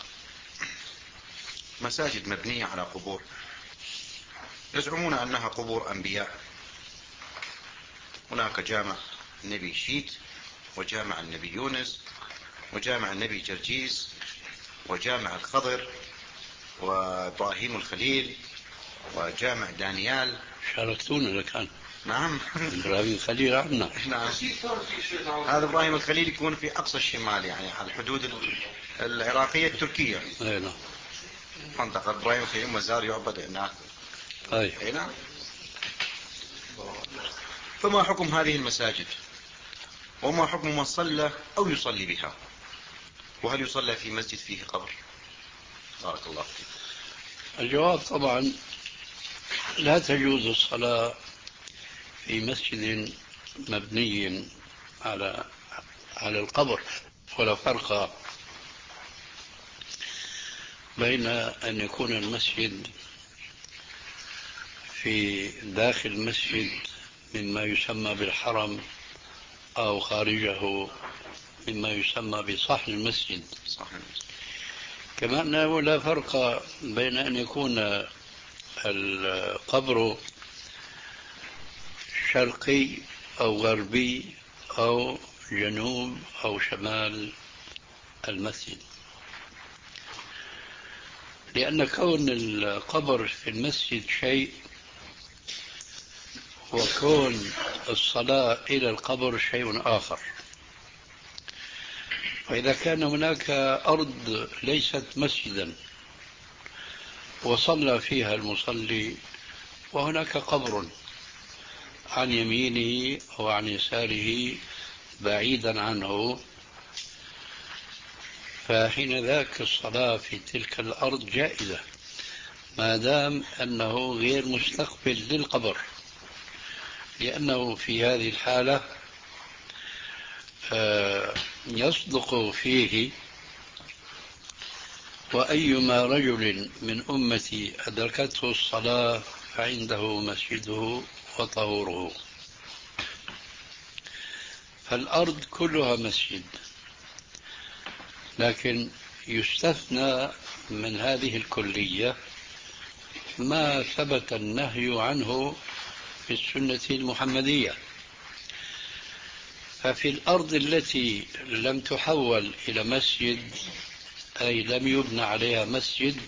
مساجد مبنية على قبور يزعمون أنها قبور أنبياء. هناك جامع النبي شيت وجامع النبي يونس وجامع النبي جرجيس وجامع الخضر وإبراهيم الخليل وجامع دانيال. شاركتونا لكان. نعم. إبراهيم الخليل عنا. نعم. هذا إبراهيم الخليل يكون في أقصى الشمال، يعني على الحدود العراقية التركية. أي نعم. منطقة إبراهيم الخليل مزار يعبد هناك. أي نعم. فما حكم هذه المساجد وما حكم من صلى أو يصلي بها؟ وهل يصلى في مسجد فيه قبر؟ بارك الله فيك. الجواب طبعا لا تجوز الصلاة في مسجد مبني على على القبر، ولا فرق بين أن يكون المسجد في داخل المسجد مما يسمى بالحرم أو خارجه مما يسمى بصحن المسجد. كما أنه لا فرق بين أن يكون القبر شرقي أو غربي أو جنوب أو شمال المسجد، لأن كون القبر في المسجد شيء وكون الصلاة إلى القبر شيء آخر. فإذا كان هناك أرض ليست مسجدا وصلى فيها المصلي وهناك قبر عن يمينه أو عن يساره بعيدا عنه، فحين ذاك الصلاة في تلك الأرض جائزة ما دام أنه غير مستقبل للقبر، لأنه في هذه الحالة يصدق فيه وأيما رجل من أمتي أدركته الصلاة فعنده مسجده وطهوره. فالأرض كلها مسجد، لكن يستثنى من هذه الكلية ما ثبت النهي عنه في السنة المحمدية. ففي الأرض التي لم تحول إلى مسجد، أي لم يبنى عليها مسجد،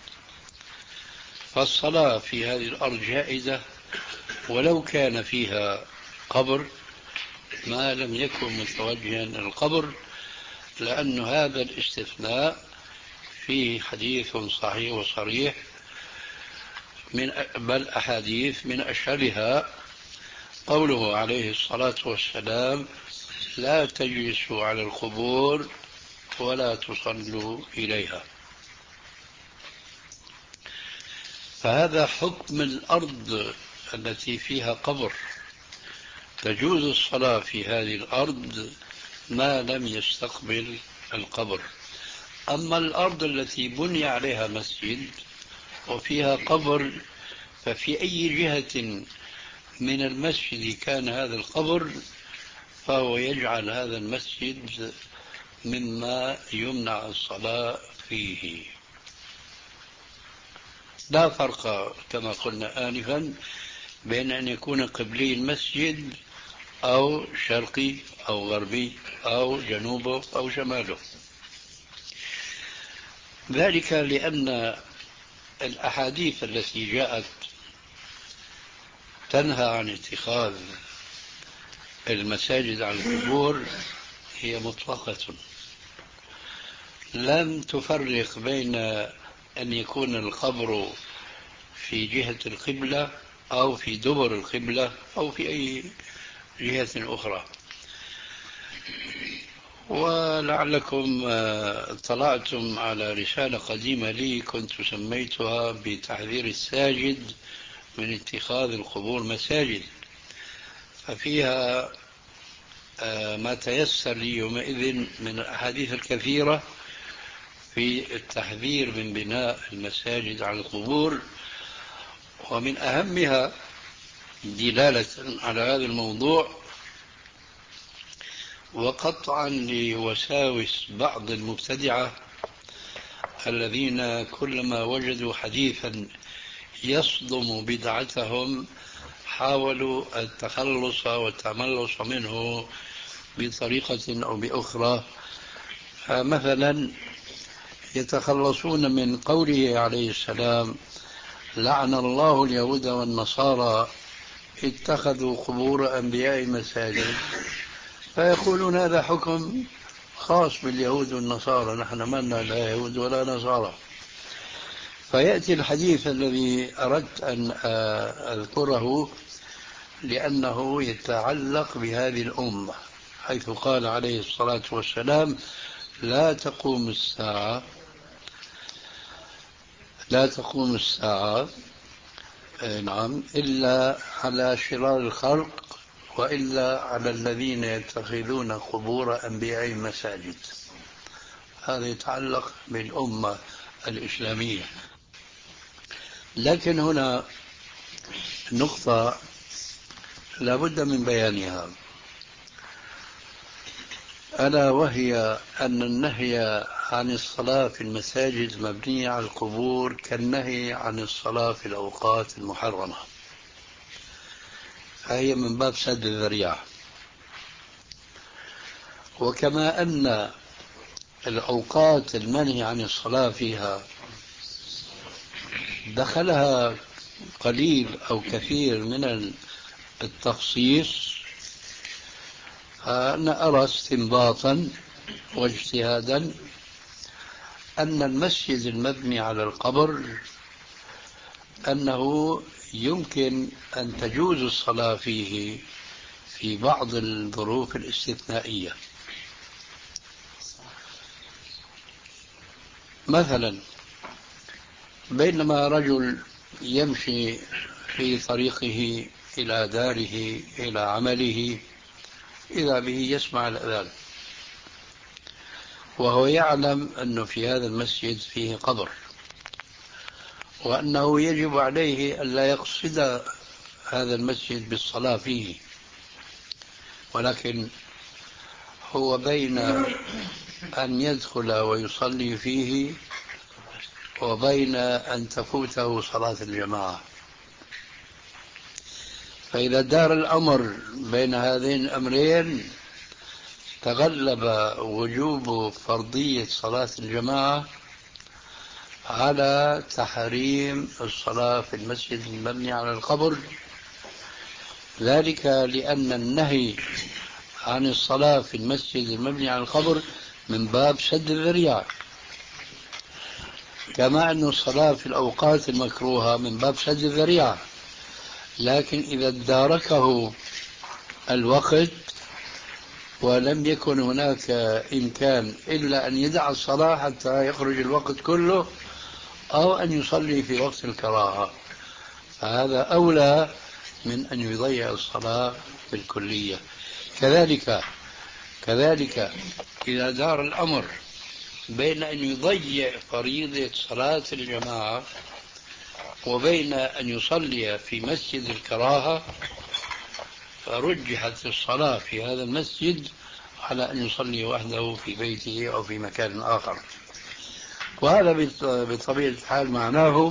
فالصلاة في هذه الأرض جائزة ولو كان فيها قبر، ما لم يكن متوجها إلى القبر، لأن هذا الاستثناء فيه حديث صحيح وصريح، من بل أحاديث من أشهرها قوله عليه الصلاة والسلام: لا تجلسوا على القبور ولا تصلوا إليها. فهذا حكم الأرض التي فيها قبر، تجوز الصلاة في هذه الأرض ما لم يستقبل القبر. أما الأرض التي بني عليها مسجد وفيها قبر، ففي أي جهة من المسجد كان هذا القبر فهو يجعل هذا المسجد مما يمنع الصلاة فيه. لا فرق كما قلنا آنفا بين أن يكون قبلي المسجد أو شرقي أو غربي أو جنوبه أو شماله، ذلك لأن الأحاديث التي جاءت تنهى عن اتخاذ المساجد على القبور هي مطلقة، لم تفرق بين أن يكون القبر في جهة القبلة أو في دبر القبلة أو في أي جهة أخرى. ولعلكم اطلعتم على رسالة قديمة لي كنت سميتها بتحذير الساجد من اتخاذ القبور مساجد، ففيها ما تيسر لي يومئذ من الأحاديث الكثيرة في التحذير من بناء المساجد على القبور، ومن أهمها دلالة على هذا الموضوع وقطعا لوساوس بعض المبتدعة الذين كلما وجدوا حديثا يصدم بدعتهم حاولوا التخلص والتملص منه بطريقة أو بأخرى. مثلا يتخلصون من قوله عليه السلام: لعن الله اليهود والنصارى اتخذوا قبور أنبياء مساجد، فيقولون هذا حكم خاص باليهود والنصارى، نحن مالنا لا يهود ولا نصارى. فيأتي الحديث الذي أردت أن أذكره لأنه يتعلق بهذه الأمة، حيث قال عليه الصلاة والسلام: لا تقوم الساعة لا تقوم الساعة نعم إلا على شرار الخلق وإلا على الذين يتخذون قبور أنبياء مساجد. هذا يتعلق بالأمة الإسلامية. لكن هنا نقطة لابد من بيانها، ألا وهي أن النهي عن الصلاة في المساجد المبنية على القبور كالنهي عن الصلاة في الأوقات المحرمة، فهي من باب سد الذريعة. وكما أن الأوقات المنهي عن الصلاة فيها دخلها قليل أو كثير من التخصيص، أنا أرى استنباطا واجتهادا أن المسجد المبني على القبر أنه يمكن أن تجوز الصلاة فيه في بعض الظروف الاستثنائية. مثلا بينما رجل يمشي في طريقه إلى داره إلى عمله إذا به يسمع الأذان، وهو يعلم أنه في هذا المسجد فيه قبر، وأنه يجب عليه أن لا يقصد هذا المسجد بالصلاة فيه، ولكن هو بين أن يدخل ويصلي فيه وبين أن تفوته صلاة الجماعة. فإذا دار الأمر بين هذين الأمرين تغلب وجوب فرضية صلاة الجماعة على تحريم الصلاة في المسجد المبني على القبر، ذلك لأن النهي عن الصلاة في المسجد المبني على القبر من باب سد الذريعة، كما أن الصلاة في الأوقات المكروهة من باب سد الذريعة. لكن إذا اداركه الوقت ولم يكن هناك إمكان إلا أن يدع الصلاة حتى يخرج الوقت كله أو أن يصلي في وقت الكراهة، فهذا أولى من أن يضيع الصلاة بالكلية. كذلك كذلك إذا دار الأمر بين أن يضيع فريضة صلاة الجماعة وبين أن يصلي في مسجد الكراهة، فرجحت الصلاة في هذا المسجد على أن يصلي وحده في بيته أو في مكان آخر. وهذا بطبيعة الحال معناه،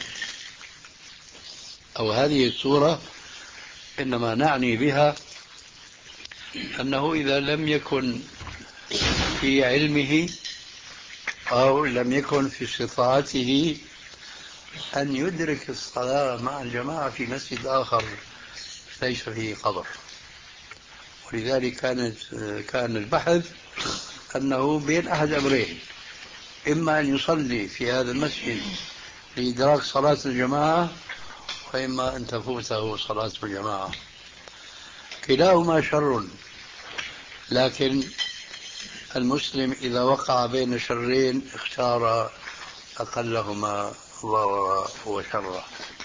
أو هذه الصورة إنما نعني بها أنه إذا لم يكن في علمه أو لم يكن في استطاعته أن يدرك الصلاة مع الجماعة في مسجد آخر ليس فيه قبر. ولذلك كانت كان البحث أنه بين أحد أمرين: إما أن يصلي في هذا المسجد لإدراك صلاة الجماعة، وإما أن تفوته صلاة الجماعة. كلاهما شر، لكن المسلم إذا وقع بين شرين اختار أقلهما ضررا وشرا.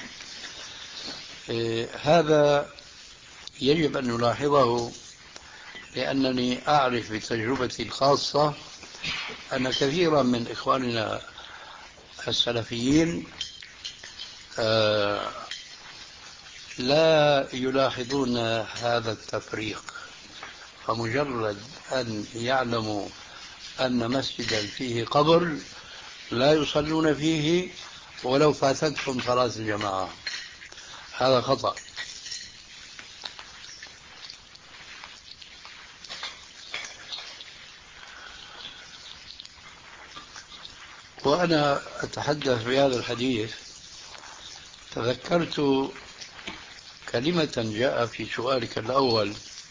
إيه هذا يجب أن نلاحظه، لأنني أعرف بتجربتي الخاصة أن كثيرا من إخواننا السلفيين آه لا يلاحظون هذا التفريق، فمجرد أن يعلموا أن مسجدا فيه قبر لا يصلون فيه ولو فاتتهم صلاة الجماعة. هذا خطأ. وأنا أتحدث بهذا الحديث تذكرت كلمة جاء في سؤالك الأول،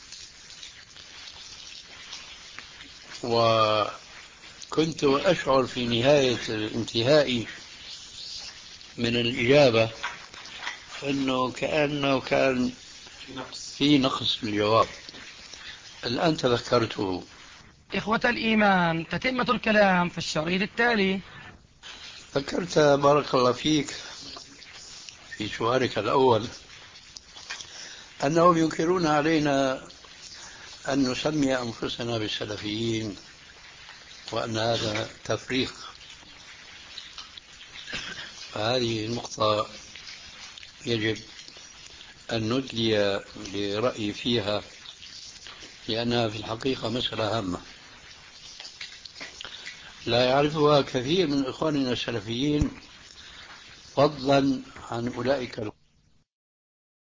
وكنت أشعر في نهاية الانتهاء من الإجابة أنه كأنه كان في نقص في الجواب. الآن تذكرته. إخوة الإيمان، تتمة الكلام في الشريط التالي. ذكرت بارك الله فيك في سؤالك الأول أنهم ينكرون علينا أن نسمي أنفسنا بالسلفيين، وأن هذا تفريق. فهذه النقطة يجب أن ندلي برأيي فيها، لأنها في الحقيقة مسألة هامة لا يعرفها كثير من إخواننا السلفيين، فضلا عن أولئك